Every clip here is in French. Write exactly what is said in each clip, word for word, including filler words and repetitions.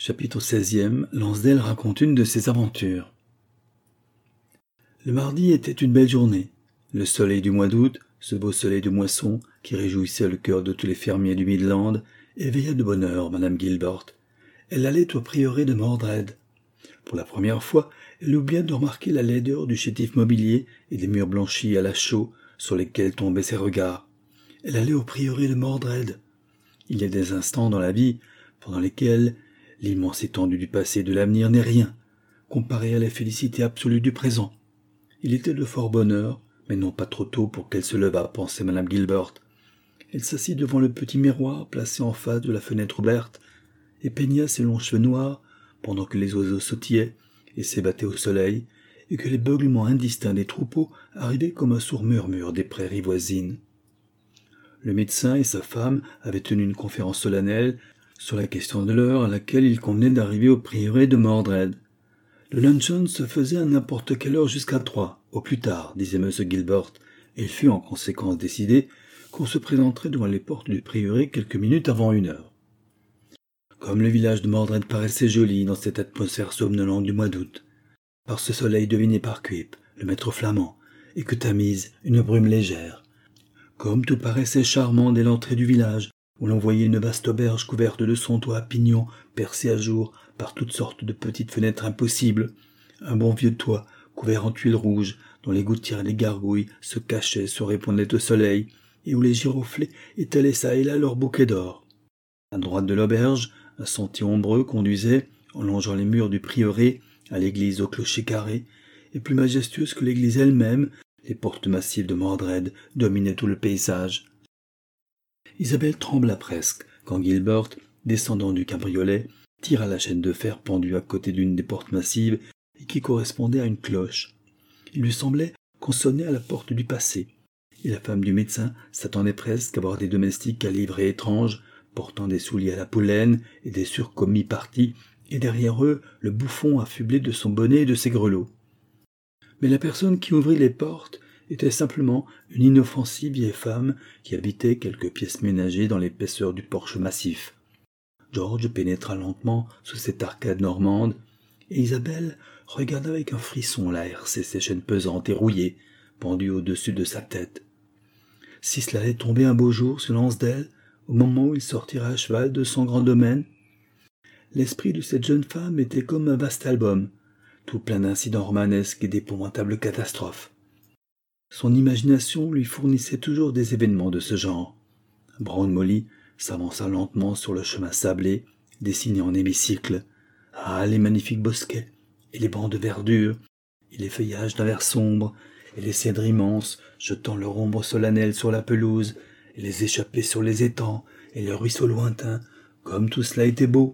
Chapitre seizième, Lansdale raconte une de ses aventures. Le mardi était une belle journée. Le soleil du mois d'août, ce beau soleil de moisson qui réjouissait le cœur de tous les fermiers du Midland, éveilla de bonne heure Madame Gilbert. Elle allait au prieuré de Mordred. Pour la première fois, elle oublia de remarquer la laideur du chétif mobilier et des murs blanchis à la chaux sur lesquels tombaient ses regards. Elle allait au prieuré de Mordred. Il y a des instants dans la vie pendant lesquels l'immense étendue du passé et de l'avenir n'est rien, comparé à la félicité absolue du présent. Il était de fort bonne heure, mais non pas trop tôt pour qu'elle se levât, pensait Madame Gilbert. Elle s'assit devant le petit miroir placé en face de la fenêtre ouverte et peigna ses longs cheveux noirs pendant que les oiseaux sautillaient et s'ébattaient au soleil et que les beuglements indistincts des troupeaux arrivaient comme un sourd murmure des prairies voisines. Le médecin et sa femme avaient tenu une conférence solennelle sur la question de l'heure à laquelle il convenait d'arriver au prieuré de Mordred. Le luncheon se faisait à n'importe quelle heure jusqu'à trois, au plus tard, disait M. Gilbert, et il fut en conséquence décidé qu'on se présenterait devant les portes du prieuré quelques minutes avant une heure. Comme le village de Mordred paraissait joli dans cette atmosphère somnolente du mois d'août, par ce soleil deviné par Quip, le maître flamand, et que tamise une brume légère. Comme tout paraissait charmant dès l'entrée du village, où l'on voyait une vaste auberge couverte de son toit à pignons percé à jour par toutes sortes de petites fenêtres impossibles, un bon vieux toit couvert en tuiles rouges, dont les gouttières et les gargouilles se cachaient, se répondaient au soleil, et où les giroflées étalaient çà et là leurs bouquets d'or. À droite de l'auberge, un sentier ombreux conduisait, en longeant les murs du prieuré, à l'église au clocher carré, et plus majestueuse que l'église elle-même, les portes massives de Mordred dominaient tout le paysage. Isabelle trembla presque quand Gilbert, descendant du cabriolet, tira la chaîne de fer pendue à côté d'une des portes massives et qui correspondait à une cloche. Il lui semblait qu'on sonnait à la porte du passé, et la femme du médecin s'attendait presque à voir des domestiques à livrée étrange, portant des souliers à la poulaine et des surcots mi-partis, et derrière eux le bouffon affublé de son bonnet et de ses grelots. Mais la personne qui ouvrit les portes était simplement une inoffensive vieille femme qui habitait quelques pièces ménagées dans l'épaisseur du porche massif. George pénétra lentement sous cette arcade normande, et Isabelle regarda avec un frisson la herse et ses chaînes pesantes et rouillées, pendues au-dessus de sa tête. Si cela allait tomber un beau jour sur Lansdale, au moment où il sortira à cheval de son grand domaine. L'esprit de cette jeune femme était comme un vaste album, tout plein d'incidents romanesques et d'épouvantables catastrophes. Son imagination lui fournissait toujours des événements de ce genre. Brown Molly s'avança lentement sur le chemin sablé, dessiné en hémicycle. Ah, les magnifiques bosquets, et les bancs de verdure, et les feuillages d'un vert sombre, et les cèdres immenses, jetant leur ombre solennelle sur la pelouse, et les échappées sur les étangs, et les ruisseaux lointains, comme tout cela était beau.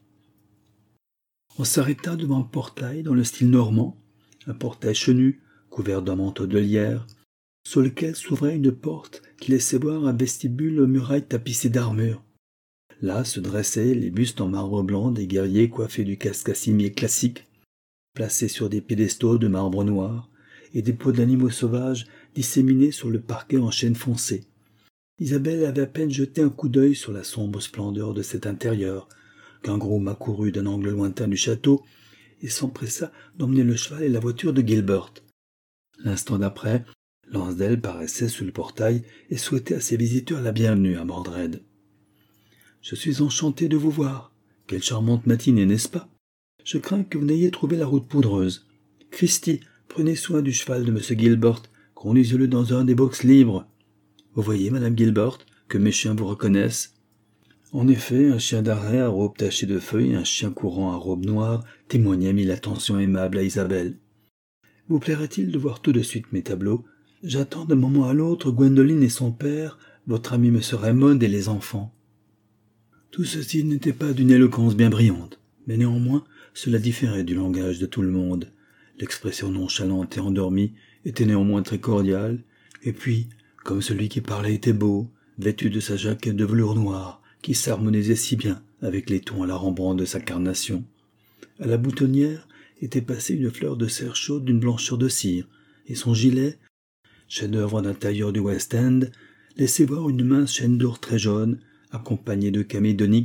On s'arrêta devant le portail dans le style normand, un portail chenu, couvert d'un manteau de lierre, sur lequel s'ouvrait une porte qui laissait voir un vestibule aux murailles tapissées d'armures. Là se dressaient les bustes en marbre blanc des guerriers coiffés du casque à cimier classique, placés sur des piédestaux de marbre noir, et des peaux d'animaux sauvages disséminés sur le parquet en chêne foncé. Isabelle avait à peine jeté un coup d'œil sur la sombre splendeur de cet intérieur, qu'un groom accourut d'un angle lointain du château et s'empressa d'emmener le cheval et la voiture de Gilbert. L'instant d'après, Lansdale paraissait sous le portail et souhaitait à ses visiteurs la bienvenue à Mordred. « Je suis enchanté de vous voir. Quelle charmante matinée, n'est-ce pas? Je crains que vous n'ayez trouvé la route poudreuse. Christy, prenez soin du cheval de M. Gilbert, conduisez-le dans un des box libres. Vous voyez, Madame Gilbert, que mes chiens vous reconnaissent. » En effet, un chien d'arrêt à robe tachée de feuilles et un chien courant à robe noire témoignaient mille attentions aimables à Isabelle. « Vous plairait-il de voir tout de suite mes tableaux? J'attends d'un moment à l'autre Gwendoline et son père, votre ami M. Raymond et les enfants. » Tout ceci n'était pas d'une éloquence bien brillante, mais néanmoins cela différait du langage de tout le monde. L'expression nonchalante et endormie était néanmoins très cordiale, et puis, comme celui qui parlait était beau, vêtu de sa jaquette de velours noir, qui s'harmonisait si bien avec les tons à la Rembrandt de sa carnation. À la boutonnière était passée une fleur de serre chaude d'une blancheur de cire, et son gilet, chef-d'œuvre d'un tailleur du West End, laissait voir une mince chaîne d'or très jaune, accompagnée de camées d'onyx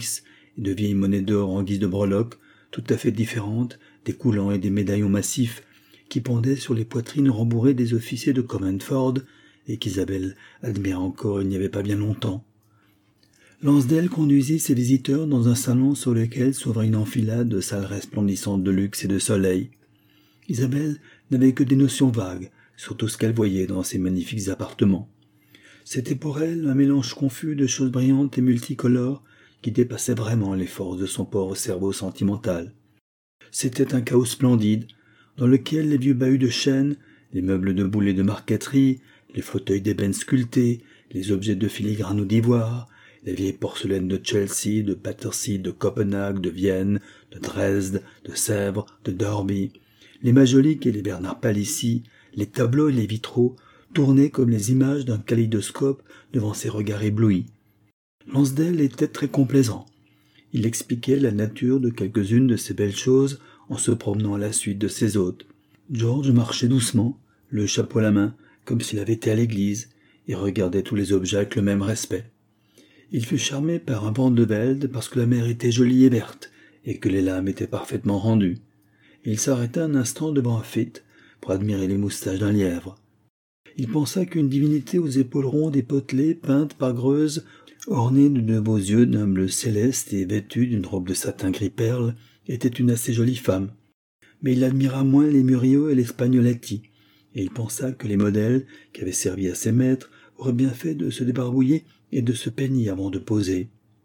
et de vieilles monnaies d'or en guise de breloques, tout à fait différentes des coulants et des médaillons massifs qui pendaient sur les poitrines rembourrées des officiers de Commandford et qu'Isabelle admirait encore il n'y avait pas bien longtemps. Lansdale conduisit ses visiteurs dans un salon sur lequel s'ouvrait une enfilade de salles resplendissantes de luxe et de soleil. Isabelle n'avait que des notions vagues sur tout ce qu'elle voyait dans ces magnifiques appartements. C'était pour elle un mélange confus de choses brillantes et multicolores qui dépassait vraiment les forces de son pauvre cerveau sentimental. C'était un chaos splendide, dans lequel les vieux bahuts de chêne, les meubles de boule et de marqueterie, les fauteuils d'ébène sculptés, les objets de filigrane ou d'ivoire, les vieilles porcelaines de Chelsea, de Battersea, de Copenhague, de Vienne, de Dresde, de Sèvres, de Derby, les majoliques et les Bernard Palissy, les tableaux et les vitraux, tournaient comme les images d'un kaléidoscope devant ses regards éblouis. Lansdale était très complaisant. Il expliquait la nature de quelques-unes de ces belles choses en se promenant à la suite de ses hôtes. George marchait doucement, le chapeau à la main, comme s'il avait été à l'église, et regardait tous les objets avec le même respect. Il fut charmé par un Van de Velde parce que la mer était jolie et verte, et que les lames étaient parfaitement rendues. Il s'arrêta un instant devant un phite pour admirer les moustaches d'un lièvre. Il pensa qu'une divinité aux épaules rondes et potelées, peinte par Greuze, ornée de deux beaux yeux d'un bleu céleste et vêtue d'une robe de satin gris-perle, était une assez jolie femme. Mais il admira moins les Murillo et les Spagnoletti, et il pensa que les modèles qui avaient servi à ses maîtres auraient bien fait de se débarbouiller et de se peigner avant de poser.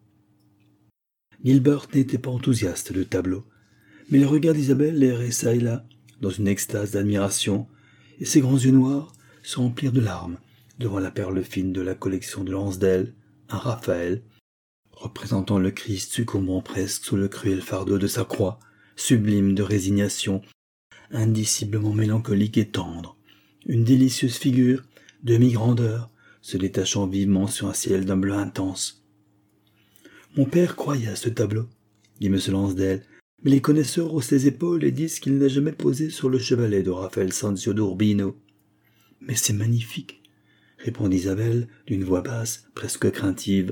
Gilbert n'était pas enthousiaste de tableau, mais les regards d'Isabelle l'erraient çà et là, dans une extase d'admiration, et ses grands yeux noirs se remplirent de larmes devant la perle fine de la collection de Lansdale, un Raphaël, représentant le Christ succombant presque sous le cruel fardeau de sa croix, sublime de résignation, indiciblement mélancolique et tendre, une délicieuse figure, demi-grandeur, se détachant vivement sur un ciel d'un bleu intense. « Mon père croyait à ce tableau, » dit M. Lansdale, mais les connaisseurs haussent les épaules et disent qu'il n'a jamais posé sur le chevalet de Raphaël Sanzio d'Urbino. « Mais c'est magnifique, » répondit Isabelle d'une voix basse, presque craintive.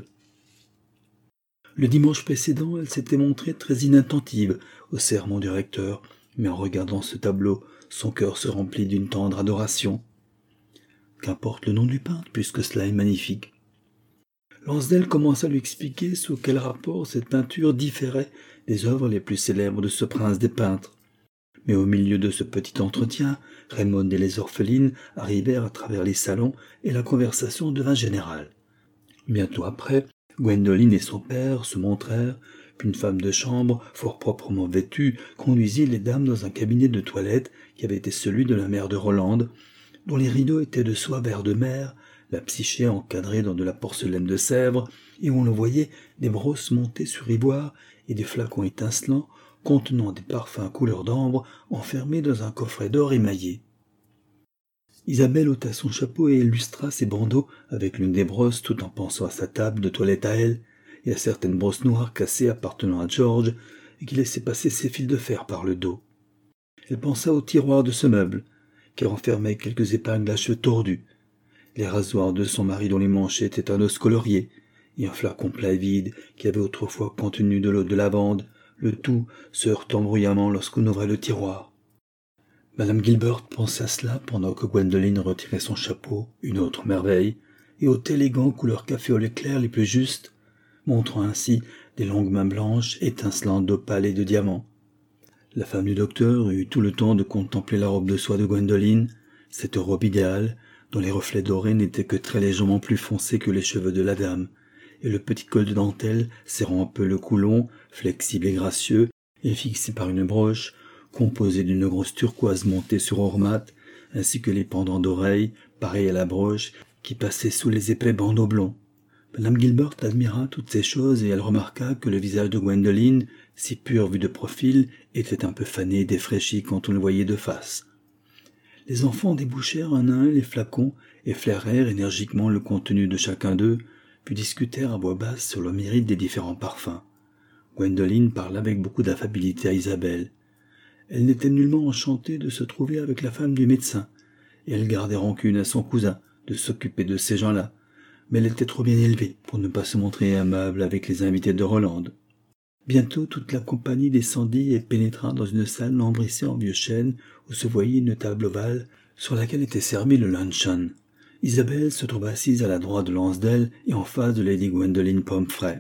Le dimanche précédent, elle s'était montrée très inattentive au sermon du recteur, mais en regardant ce tableau, son cœur se remplit d'une tendre adoration. Qu'importe le nom du peintre, puisque cela est magnifique. Lansdale commença à lui expliquer sous quel rapport cette peinture différait des œuvres les plus célèbres de ce prince des peintres. Mais au milieu de ce petit entretien, Raymond et les orphelines arrivèrent à travers les salons et la conversation devint générale. Bientôt après, Gwendoline et son père se montrèrent, puis une femme de chambre, fort proprement vêtue, conduisit les dames dans un cabinet de toilette qui avait été celui de la mère de Rolande, dont les rideaux étaient de soie vert de mer, la psyché encadrée dans de la porcelaine de Sèvres, et où on le voyait des brosses montées sur ivoire et des flacons étincelants contenant des parfums couleur d'ambre enfermés dans un coffret d'or émaillé. Isabelle ôta son chapeau et illustra ses bandeaux avec l'une des brosses tout en pensant à sa table de toilette à elle et à certaines brosses noires cassées appartenant à George et qui laissaient passer ses fils de fer par le dos. Elle pensa au tiroir de ce meuble, qui renfermait quelques épingles à cheveux tordus, les rasoirs de son mari dont les manches étaient un os colorié, et un flacon plat vide qui avait autrefois contenu de l'eau de lavande, le tout se heurtant bruyamment lorsqu'on ouvrait le tiroir. Madame Gilbert pensait à cela pendant que Gwendoline retirait son chapeau, une autre merveille, et ôtait les gants couleur café au lait clair les plus justes, montrant ainsi des longues mains blanches étincelantes d'opale et de diamants. La femme du docteur eut tout le temps de contempler la robe de soie de Gwendoline, cette robe idéale, dont les reflets dorés n'étaient que très légèrement plus foncés que les cheveux de la dame, et le petit col de dentelle serrant un peu le cou long, flexible et gracieux, et fixé par une broche, composée d'une grosse turquoise montée sur or mat, ainsi que les pendants d'oreilles, pareils à la broche, qui passaient sous les épais bandeaux blonds. Madame Gilbert admira toutes ces choses et elle remarqua que le visage de Gwendoline, si pur vu de profil, était un peu fané et défraîchi quand on le voyait de face. Les enfants débouchèrent un à un les flacons et flairèrent énergiquement le contenu de chacun d'eux, puis discutèrent à voix basse sur le mérite des différents parfums. Gwendoline parla avec beaucoup d'affabilité à Isabelle. Elle n'était nullement enchantée de se trouver avec la femme du médecin, et elle gardait rancune à son cousin de s'occuper de ces gens-là, mais elle était trop bien élevée pour ne pas se montrer aimable avec les invités de Rolande. Bientôt toute la compagnie descendit et pénétra dans une salle lambrissée en vieux chêne où se voyait une table ovale sur laquelle était servi le luncheon. Isabelle se trouva assise à la droite de Lansdale et en face de Lady Gwendoline Pomfrey.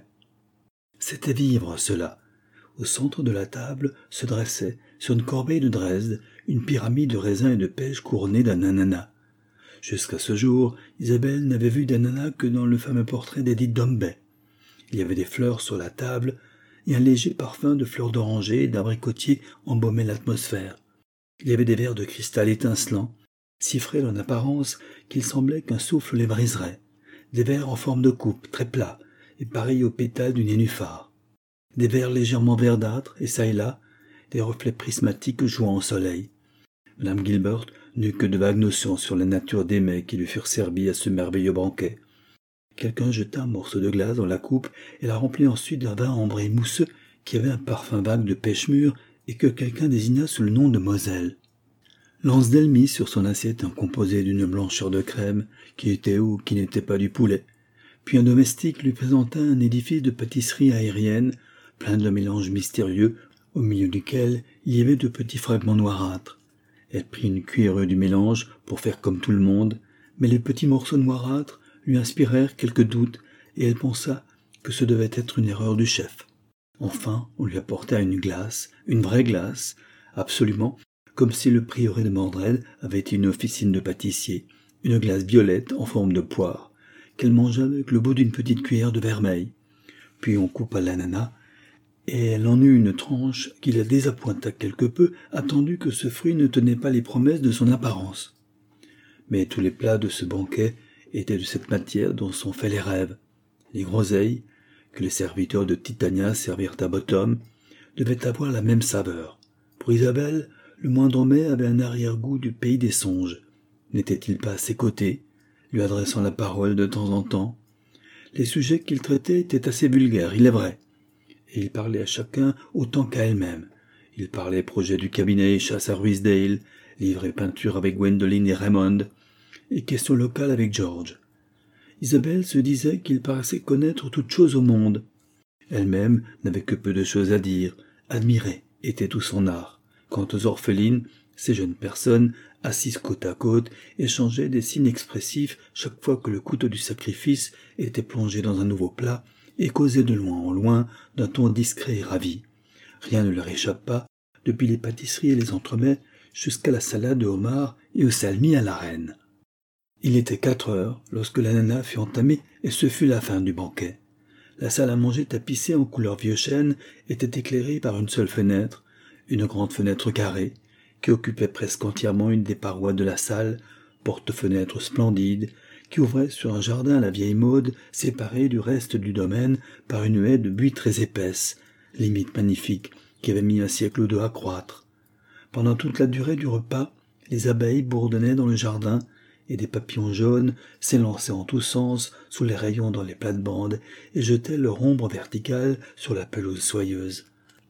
C'était vivre, cela. Au centre de la table se dressait, sur une corbeille de Dresde, une pyramide de raisins et de pêche couronnée d'un ananas. Jusqu'à ce jour, Isabelle n'avait vu d'ananas que dans le fameux portrait d'Edith Dombey. Il y avait des fleurs sur la table, et un léger parfum de fleurs d'oranger et d'abricotier embaumait l'atmosphère. Il y avait des verres de cristal étincelants, si frêles en apparence qu'il semblait qu'un souffle les briserait, des verres en forme de coupe, très plats, et pareils aux pétales du nénuphar, des verres légèrement verdâtres, et çà et là, des reflets prismatiques jouant au soleil. Madame Gilbert n'eut que de vagues notions sur la nature des mets qui lui furent servis à ce merveilleux banquet. Quelqu'un jeta un morceau de glace dans la coupe et la remplit ensuite d'un vin ambré mousseux qui avait un parfum vague de pêche mûre et que quelqu'un désigna sous le nom de Moselle. Lansdale mit sur son assiette un composé d'une blancheur de crème qui était ou qui n'était pas du poulet. Puis un domestique lui présenta un édifice de pâtisserie aérienne, plein de mélanges mystérieux, au milieu duquel il y avait de petits fragments noirâtres. Elle prit une cuillerée du mélange pour faire comme tout le monde, mais les petits morceaux noirâtres lui inspirèrent quelques doutes, et elle pensa que ce devait être une erreur du chef. Enfin, on lui apporta une glace, une vraie glace, absolument, comme si le prieuré de Mordred avait été une officine de pâtissier, une glace violette en forme de poire, qu'elle mangea avec le bout d'une petite cuillère de vermeil. Puis on coupa l'ananas, et elle en eut une tranche qui la désappointa quelque peu, attendu que ce fruit ne tenait pas les promesses de son apparence. Mais tous les plats de ce banquet étaient de cette matière dont sont faits les rêves. Les groseilles, que les serviteurs de Titania servirent à Bottom, devaient avoir la même saveur. Pour Isabelle, le moindre mets avait un arrière-goût du pays des songes. N'était-il pas à ses côtés, lui adressant la parole de temps en temps? Les sujets qu'il traitait étaient assez vulgaires, il est vrai, et il parlait à chacun autant qu'à elle-même. Il parlait projet du cabinet, chasse à Ruysdael, livre et peinture avec Gwendoline et Raymond, et questions locales avec George. Isabelle se disait qu'il paraissait connaître toute chose au monde. Elle-même n'avait que peu de choses à dire. Admirer était tout son art. Quant aux orphelines, ces jeunes personnes, assises côte à côte, échangeaient des signes expressifs chaque fois que le couteau du sacrifice était plongé dans un nouveau plat, et causaient de loin en loin d'un ton discret et ravi. Rien ne leur échappa, depuis les pâtisseries et les entremets, jusqu'à la salade de homard et au salmi à la reine. Il était quatre heures lorsque l'ananas fut entamé et ce fut la fin du banquet. La salle à manger tapissée en couleur vieux chêne était éclairée par une seule fenêtre, une grande fenêtre carrée, qui occupait presque entièrement une des parois de la salle, porte-fenêtre splendide, qui ouvrait sur un jardin à la vieille mode, séparé du reste du domaine par une haie de buis très épaisse, limite magnifique, qui avait mis un siècle ou deux à croître. Pendant toute la durée du repas, les abeilles bourdonnaient dans le jardin, et des papillons jaunes s'élançaient en tous sens sous les rayons dans les plates-bandes et jetaient leur ombre verticale sur la pelouse soyeuse.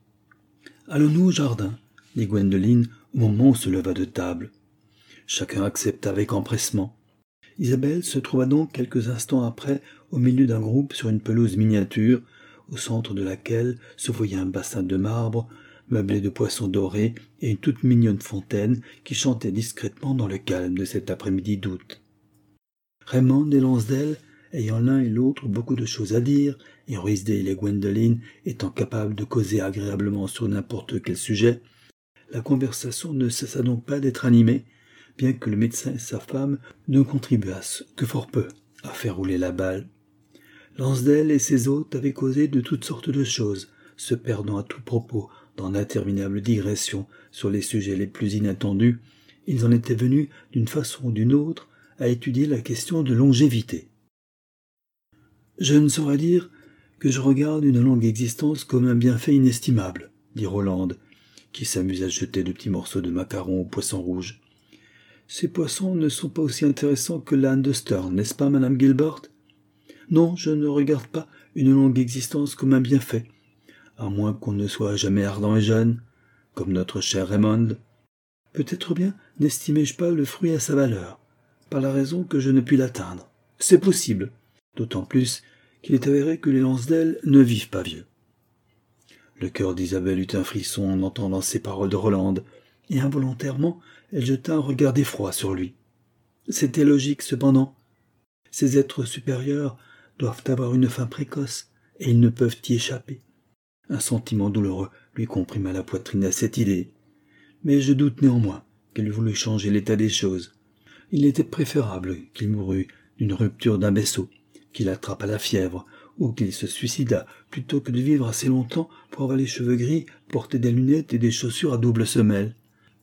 « Allons-nous au jardin ?» dit Gwendoline au moment où se leva de table. Chacun accepta avec empressement. Isabelle se trouva donc quelques instants après au milieu d'un groupe sur une pelouse miniature, au centre de laquelle se voyait un bassin de marbre, meublé de poissons dorés et une toute mignonne fontaine qui chantait discrètement dans le calme de cet après-midi d'août. Raymond et Lansdale, ayant l'un et l'autre beaucoup de choses à dire, et Ruysdael et Gwendoline étant capables de causer agréablement sur n'importe quel sujet, la conversation ne cessa donc pas d'être animée, bien que le médecin et sa femme ne contribuassent que fort peu à faire rouler la balle. Lansdale et ses hôtes avaient causé de toutes sortes de choses, se perdant à tout propos dans d'interminables digressions sur les sujets les plus inattendus. Ils en étaient venus, d'une façon ou d'une autre, à étudier la question de longévité. « Je ne saurais dire que je regarde une longue existence comme un bienfait inestimable, » dit Roland, qui s'amusa à jeter de petits morceaux de macarons aux poissons rouges. « Ces poissons ne sont pas aussi intéressants que l'âne de Sterne, n'est-ce pas, Madame Gilbert ? Non, je ne regarde pas une longue existence comme un bienfait, à moins qu'on ne soit jamais ardent et jeune, comme notre cher Raymond. Peut-être bien n'estimai-je pas le fruit à sa valeur, par la raison que je ne puis l'atteindre. C'est possible, d'autant plus qu'il est avéré que les Lansdale ne vivent pas vieux. Le cœur d'Isabelle eut un frisson en entendant ces paroles de Rolande, et involontairement elle jeta un regard d'effroi sur lui. C'était logique cependant. Ces êtres supérieurs doivent avoir une fin précoce, et ils ne peuvent y échapper. Un sentiment douloureux lui comprima la poitrine à cette idée. Mais je doute néanmoins qu'elle eût voulu changer l'état des choses. Il était préférable qu'il mourût d'une rupture d'un vaisseau, qu'il attrapât la fièvre, ou qu'il se suicidât, plutôt que de vivre assez longtemps pour avoir les cheveux gris, porter des lunettes et des chaussures à double semelle.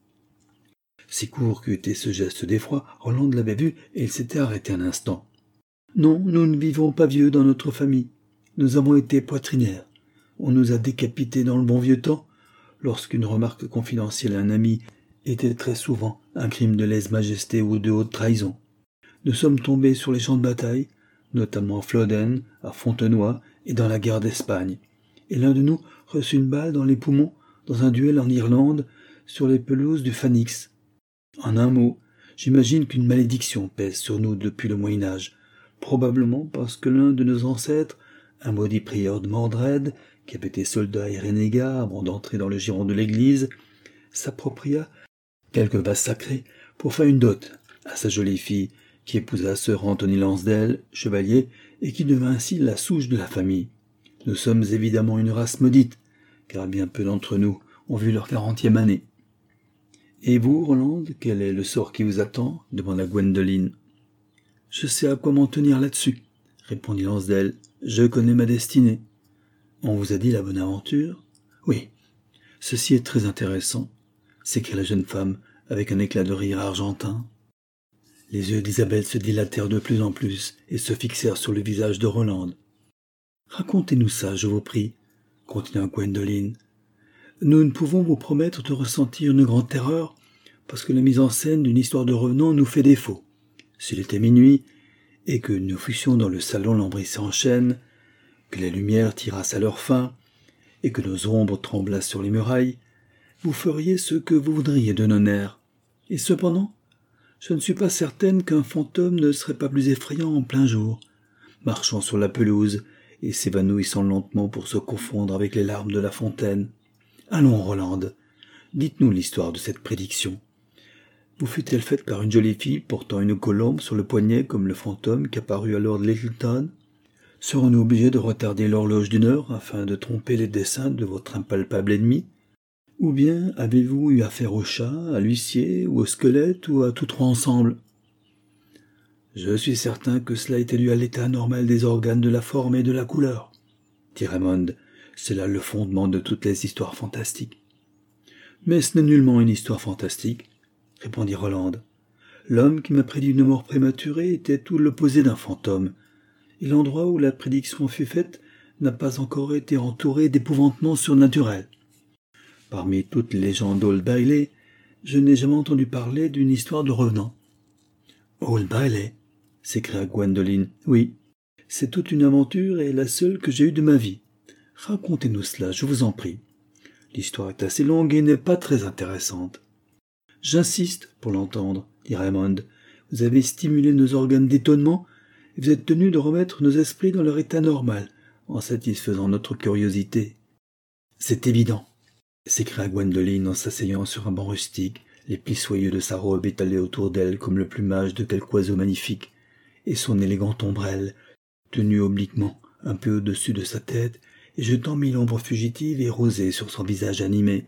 Si court qu'eût été ce geste d'effroi, Rolande l'avait vu et il s'était arrêté un instant. Non, nous ne vivons pas vieux dans notre famille. Nous avons été poitrinaires. On nous a décapités dans le bon vieux temps, lorsqu'une remarque confidentielle à un ami était très souvent un crime de lèse-majesté ou de haute trahison. Nous sommes tombés sur les champs de bataille, notamment à Flodden, à Fontenoy et dans la guerre d'Espagne, et l'un de nous reçut une balle dans les poumons dans un duel en Irlande sur les pelouses du Phoenix. En un mot, j'imagine qu'une malédiction pèse sur nous depuis le Moyen-Âge, probablement parce que l'un de nos ancêtres, un maudit prieur de Mordred, qui avait été soldat et renégat avant d'entrer dans le giron de l'Église, s'appropria quelques vases sacrés pour faire une dot à sa jolie fille, qui épousa Sir Anthony Lansdale, chevalier, et qui devint ainsi la souche de la famille. Nous sommes évidemment une race maudite, car bien peu d'entre nous ont vu leur quarantième année. « Et vous, Rolande, quel est le sort qui vous attend » demanda Gwendoline. « Je sais à quoi m'en tenir là-dessus, » répondit Lansdale. « Je connais ma destinée. »« On vous a dit la bonne aventure ?»« Oui. Ceci est très intéressant, » s'écria la jeune femme, avec un éclat de rire argentin. Les yeux d'Isabelle se dilatèrent de plus en plus et se fixèrent sur le visage de Rolande. « Racontez-nous ça, je vous prie, » continua Gwendoline. « Nous ne pouvons vous promettre de ressentir une grande terreur, parce que la mise en scène d'une histoire de revenant nous fait défaut. S'il était minuit, et que nous fussions dans le salon lambrissé en chêne, que les lumières tirassent à leur fin, et que nos ombres tremblassent sur les murailles, vous feriez ce que vous voudriez de nos nerfs. Et cependant, je ne suis pas certaine qu'un fantôme ne serait pas plus effrayant en plein jour, marchant sur la pelouse et s'évanouissant lentement pour se confondre avec les larmes de la fontaine. Allons, Rolande, dites-nous l'histoire de cette prédiction. Vous fut-elle faite par une jolie fille portant une colombe sur le poignet comme le fantôme qu'apparut à Lord Littleton? Serons-nous obligés de retarder l'horloge d'une heure afin de tromper les desseins de votre impalpable ennemi? Ou bien avez-vous eu affaire au chat, à l'huissier, ou au squelette, ou à tous trois ensemble? Je suis certain que cela était dû à l'état normal des organes de la forme et de la couleur, dit Raymond. C'est là le fondement de toutes les histoires fantastiques. Mais ce n'est nullement une histoire fantastique, répondit Rolande. L'homme qui m'a prédit une mort prématurée était tout l'opposé d'un fantôme, et l'endroit où la prédiction fut faite n'a pas encore été entouré d'épouvantements surnaturels. Parmi toutes les légendes d'Old Bailey, je n'ai jamais entendu parler d'une histoire de revenant. « Old Bailey » s'écria Gwendoline. « Oui, c'est toute une aventure et la seule que j'ai eue de ma vie. Racontez-nous cela, je vous en prie. L'histoire est assez longue et n'est pas très intéressante. »« J'insiste pour l'entendre, » dit Raymond. « Vous avez stimulé nos organes d'étonnement et vous êtes tenu de remettre nos esprits dans leur état normal en satisfaisant notre curiosité. »« C'est évident. » s'écria Gwendoline en s'asseyant sur un banc rustique, les plis soyeux de sa robe étalés autour d'elle comme le plumage de quelque oiseau magnifique, et son élégante ombrelle, tenue obliquement un peu au-dessus de sa tête, et jetant mille ombres fugitives et rosées sur son visage animé.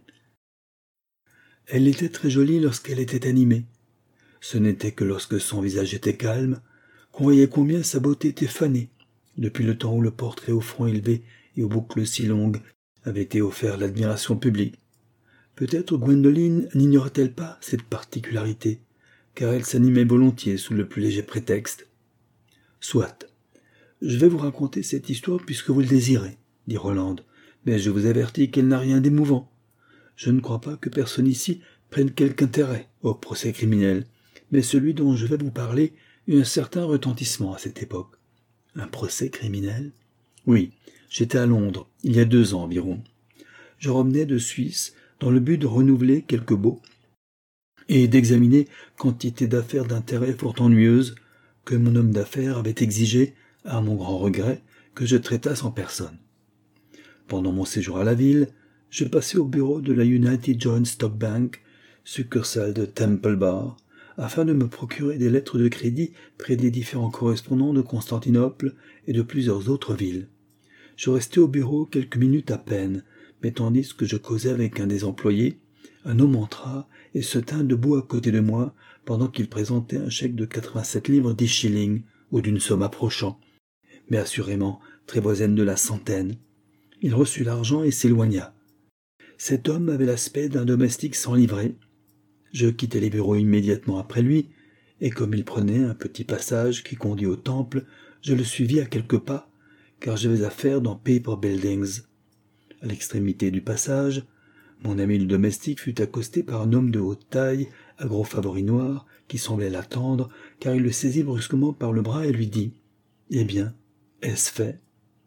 Elle était très jolie lorsqu'elle était animée. Ce n'était que lorsque son visage était calme, qu'on voyait combien sa beauté était fanée, depuis le temps où le portrait au front élevé et aux boucles si longues avait été offert l'admiration publique. Peut-être Gwendoline n'ignore-t-elle pas cette particularité, car elle s'animait volontiers sous le plus léger prétexte. « Soit. Je vais vous raconter cette histoire puisque vous le désirez, » dit Rolande, « mais je vous avertis qu'elle n'a rien d'émouvant. Je ne crois pas que personne ici prenne quelque intérêt au procès criminel, mais celui dont je vais vous parler eut un certain retentissement à cette époque. » « Un procès criminel ? » ?»« Oui, j'étais à Londres, il y a deux ans environ. Je revenais de Suisse dans le but de renouveler quelques baux et d'examiner quantité d'affaires d'intérêt fort ennuyeuses que mon homme d'affaires avait exigé, à mon grand regret, que je traitasse en personne. Pendant mon séjour à la ville, je passais au bureau de la United Joint Stock Bank, succursale de Temple Bar, afin de me procurer des lettres de crédit près des différents correspondants de Constantinople et de plusieurs autres villes. Je restais au bureau quelques minutes à peine, mais tandis que je causais avec un des employés, un homme entra et se tint debout à côté de moi pendant qu'il présentait un chèque de quatre-vingt-sept livres dix shillings, ou d'une somme approchant, mais assurément très voisine de la centaine. Il reçut l'argent et s'éloigna. Cet homme avait l'aspect d'un domestique sans livret. Je quittai les bureaux immédiatement après lui, et comme il prenait un petit passage qui conduit au temple, je le suivis à quelques pas, car j'avais affaire dans Paper Buildings. À l'extrémité du passage, mon ami le domestique fut accosté par un homme de haute taille, à gros favoris noirs, qui semblait l'attendre, car il le saisit brusquement par le bras et lui dit « Eh bien, est-ce fait ?»« Oui, »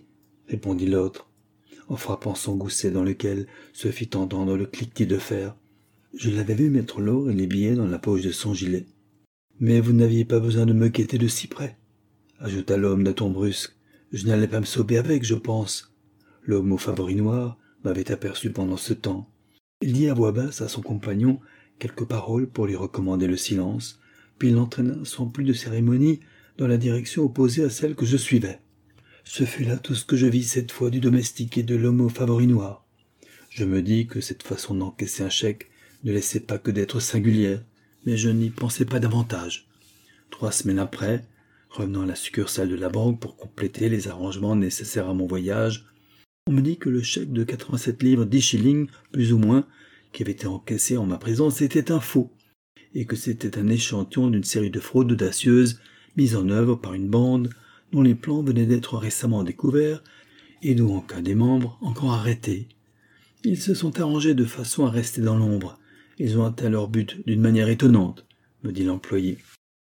répondit l'autre, en frappant son gousset dans lequel se fit entendre le cliquetis de fer. Je l'avais vu mettre l'or et les billets dans la poche de son gilet. « Mais vous n'aviez pas besoin de me guetter de si près, » ajouta l'homme d'un ton brusque. « Je n'allais pas me sauver avec, je pense. » L'homme aux favoris noirs m'avait aperçu pendant ce temps. Il dit à voix basse à son compagnon quelques paroles pour lui recommander le silence, puis il l'entraîna sans plus de cérémonie dans la direction opposée à celle que je suivais. Ce fut là tout ce que je vis cette fois du domestique et de l'homme aux favoris noirs. Je me dis que cette façon d'encaisser un chèque ne laissait pas que d'être singulière, mais je n'y pensais pas davantage. Trois semaines après, revenant à la succursale de la banque pour compléter les arrangements nécessaires à mon voyage, on me dit que le chèque de quatre-vingt-sept livres dix shillings, plus ou moins, qui avait été encaissé en ma présence était un faux, et que c'était un échantillon d'une série de fraudes audacieuses mises en œuvre par une bande dont les plans venaient d'être récemment découverts et dont aucun des membres encore arrêté. Ils se sont arrangés de façon à rester dans l'ombre. Ils ont atteint leur but d'une manière étonnante, me dit l'employé.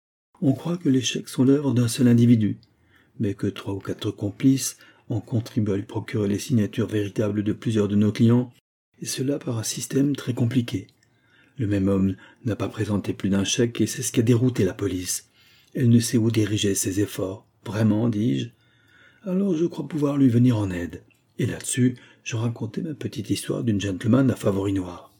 On croit que les chèques sont l'œuvre d'un seul individu, mais que trois ou quatre complices ont contribué à lui procurer les signatures véritables de plusieurs de nos clients, et cela par un système très compliqué. Le même homme n'a pas présenté plus d'un chèque et c'est ce qui a dérouté la police. Elle ne sait où diriger ses efforts. Vraiment, dis-je. Alors je crois pouvoir lui venir en aide. Et là-dessus, je racontai ma petite histoire d'une gentleman à favoris noirs.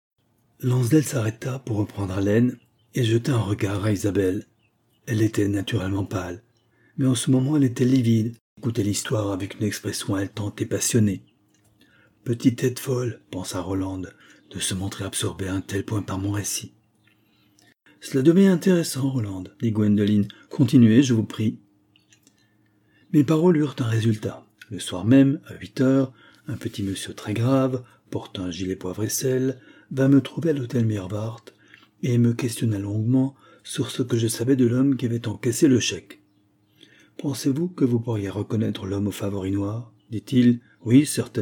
Lansdale s'arrêta pour reprendre haleine et jeta un regard à Isabelle. Elle était naturellement pâle, mais en ce moment elle était livide, écoutait l'histoire avec une expression haletante et passionnée. Petite tête folle, pensa Roland, de se montrer absorbée à un tel point par mon récit. Cela devient intéressant, Roland, dit Gwendoline. Continuez, je vous prie. Mes paroles eurent un résultat. Le soir même, à huit heures, un petit monsieur très grave, portant un gilet poivre et sel, vint me trouver à l'hôtel Mirvart et me questionna longuement sur ce que je savais de l'homme qui avait encaissé le chèque. « Pensez-vous que vous pourriez reconnaître l'homme aux favoris noirs ?» dit-il. « Oui, certainement. »«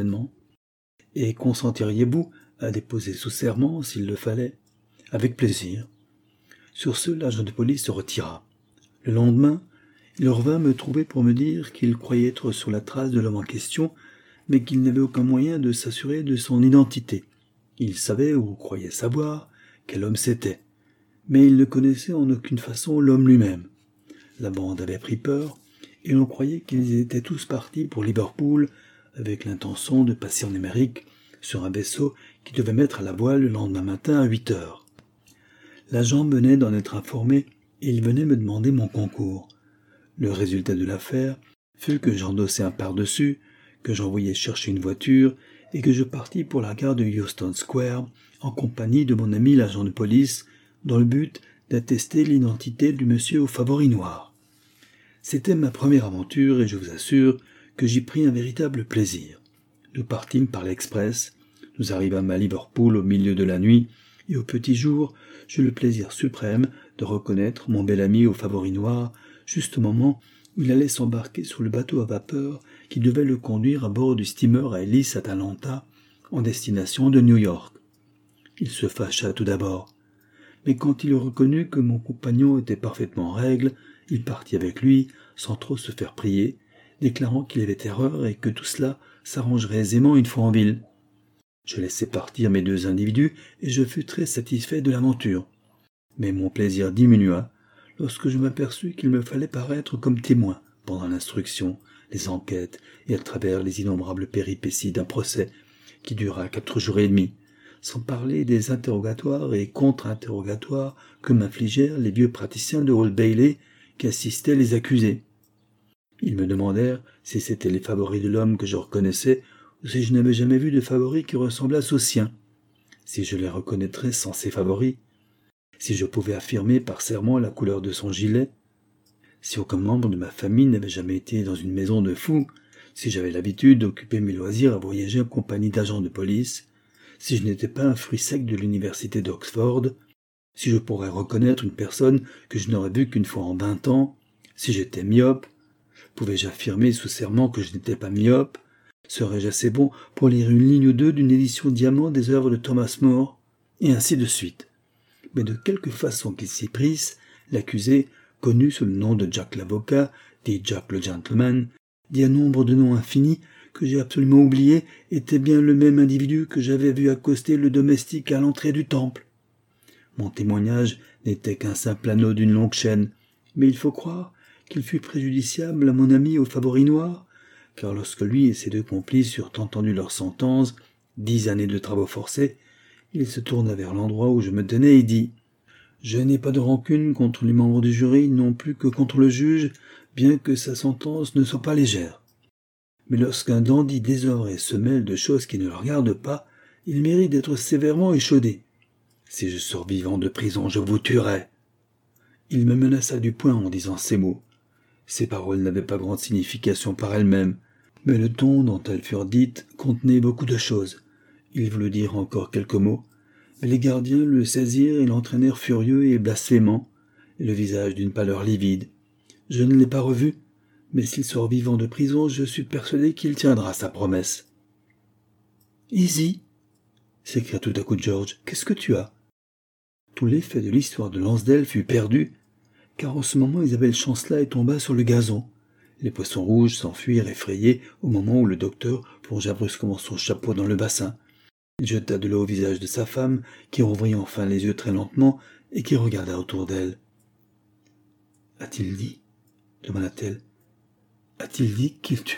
Et consentiriez-vous à déposer sous serment, s'il le fallait ?»« Avec plaisir. » Sur ce, l'agent de police se retira. Le lendemain, il revint me trouver pour me dire qu'il croyait être sur la trace de l'homme en question, mais qu'il n'avait aucun moyen de s'assurer de son identité. Il savait, ou croyait savoir, quel homme c'était, mais il ne connaissait en aucune façon l'homme lui-même. La bande avait pris peur, et l'on croyait qu'ils étaient tous partis pour Liverpool, avec l'intention de passer en Amérique, sur un vaisseau qui devait mettre à la voile le lendemain matin à huit heures. L'agent venait d'en être informé, et il venait me demander mon concours. Le résultat de l'affaire fut que j'endossai un pardessus, que j'envoyai chercher une voiture, et que je partis pour la gare de Euston Square, en compagnie de mon ami l'agent de police, dans le but d'attester l'identité du monsieur aux favoris noirs. C'était ma première aventure, et je vous assure que j'y pris un véritable plaisir. Nous partîmes par l'express, nous arrivâmes à Liverpool au milieu de la nuit, et au petit jour, j'eus le plaisir suprême de reconnaître mon bel ami aux favoris noirs, juste au moment où il allait s'embarquer sur le bateau à vapeur qui devait le conduire à bord du steamer à hélice Atalanta, en destination de New York. Il se fâcha tout d'abord, mais quand il eut reconnu que mon compagnon était parfaitement en règle, il partit avec lui, sans trop se faire prier, déclarant qu'il avait erreur et que tout cela s'arrangerait aisément une fois en ville. Je laissai partir mes deux individus et je fus très satisfait de l'aventure. Mais mon plaisir diminua lorsque je m'aperçus qu'il me fallait paraître comme témoin pendant l'instruction, les enquêtes et à travers les innombrables péripéties d'un procès qui dura quatre jours et demi, sans parler des interrogatoires et contre-interrogatoires que m'infligèrent les vieux praticiens de Old Bailey qui assistaient les accusés. Ils me demandèrent si c'étaient les favoris de l'homme que je reconnaissais ou si je n'avais jamais vu de favoris qui ressemblassent aux siens, si je les reconnaîtrais sans ces favoris, si je pouvais affirmer par serment la couleur de son gilet, si aucun membre de ma famille n'avait jamais été dans une maison de fous, si j'avais l'habitude d'occuper mes loisirs à voyager en compagnie d'agents de police, si je n'étais pas un fruit sec de l'université d'Oxford, si je pourrais reconnaître une personne que je n'aurais vue qu'une fois en vingt ans, si j'étais myope, pouvais-je affirmer sous serment que je n'étais pas myope, serais-je assez bon pour lire une ligne ou deux d'une édition diamant des œuvres de Thomas More, et ainsi de suite. Mais de quelque façon qu'il s'y prisse, l'accusé, connu sous le nom de Jack l'avocat, dit Jack le gentleman, dit un nombre de noms infinis que j'ai absolument oubliés, était bien le même individu que j'avais vu accoster le domestique à l'entrée du temple. Mon témoignage n'était qu'un simple anneau d'une longue chaîne, mais il faut croire qu'il fut préjudiciable à mon ami au favori noir, car lorsque lui et ses deux complices eurent entendu leur sentence, dix années de travaux forcés, il se tourna vers l'endroit où je me tenais et dit « Je n'ai pas de rancune contre les membres du jury, non plus que contre le juge, bien que sa sentence ne soit pas légère. Mais lorsqu'un dandy désœuvré se mêle de choses qui ne le regardent pas, il mérite d'être sévèrement échaudé. Si je sors vivant de prison, je vous tuerai. » Il me menaça du poing en disant ces mots. Ces paroles n'avaient pas grande signification par elles-mêmes, mais le ton dont elles furent dites contenait beaucoup de choses. Il voulut dire encore quelques mots, mais les gardiens le saisirent et l'entraînèrent furieux et blasphémant, et le visage d'une pâleur livide. Je ne l'ai pas revu, mais s'il sort vivant de prison, je suis persuadé qu'il tiendra sa promesse. « Easy !» s'écria tout à coup George. « Qu'est-ce que tu as ?» Tout l'effet de l'histoire de Lansdale fut perdu, car en ce moment Isabelle chancela et tomba sur le gazon. Les poissons rouges s'enfuirent effrayés au moment où le docteur plongea brusquement son chapeau dans le bassin. Il jeta de l'eau au visage de sa femme, qui rouvrit enfin les yeux très lentement et qui regarda autour d'elle. « A-t-il dit » demanda-t-elle. « A-t-il dit qu'il tuerait »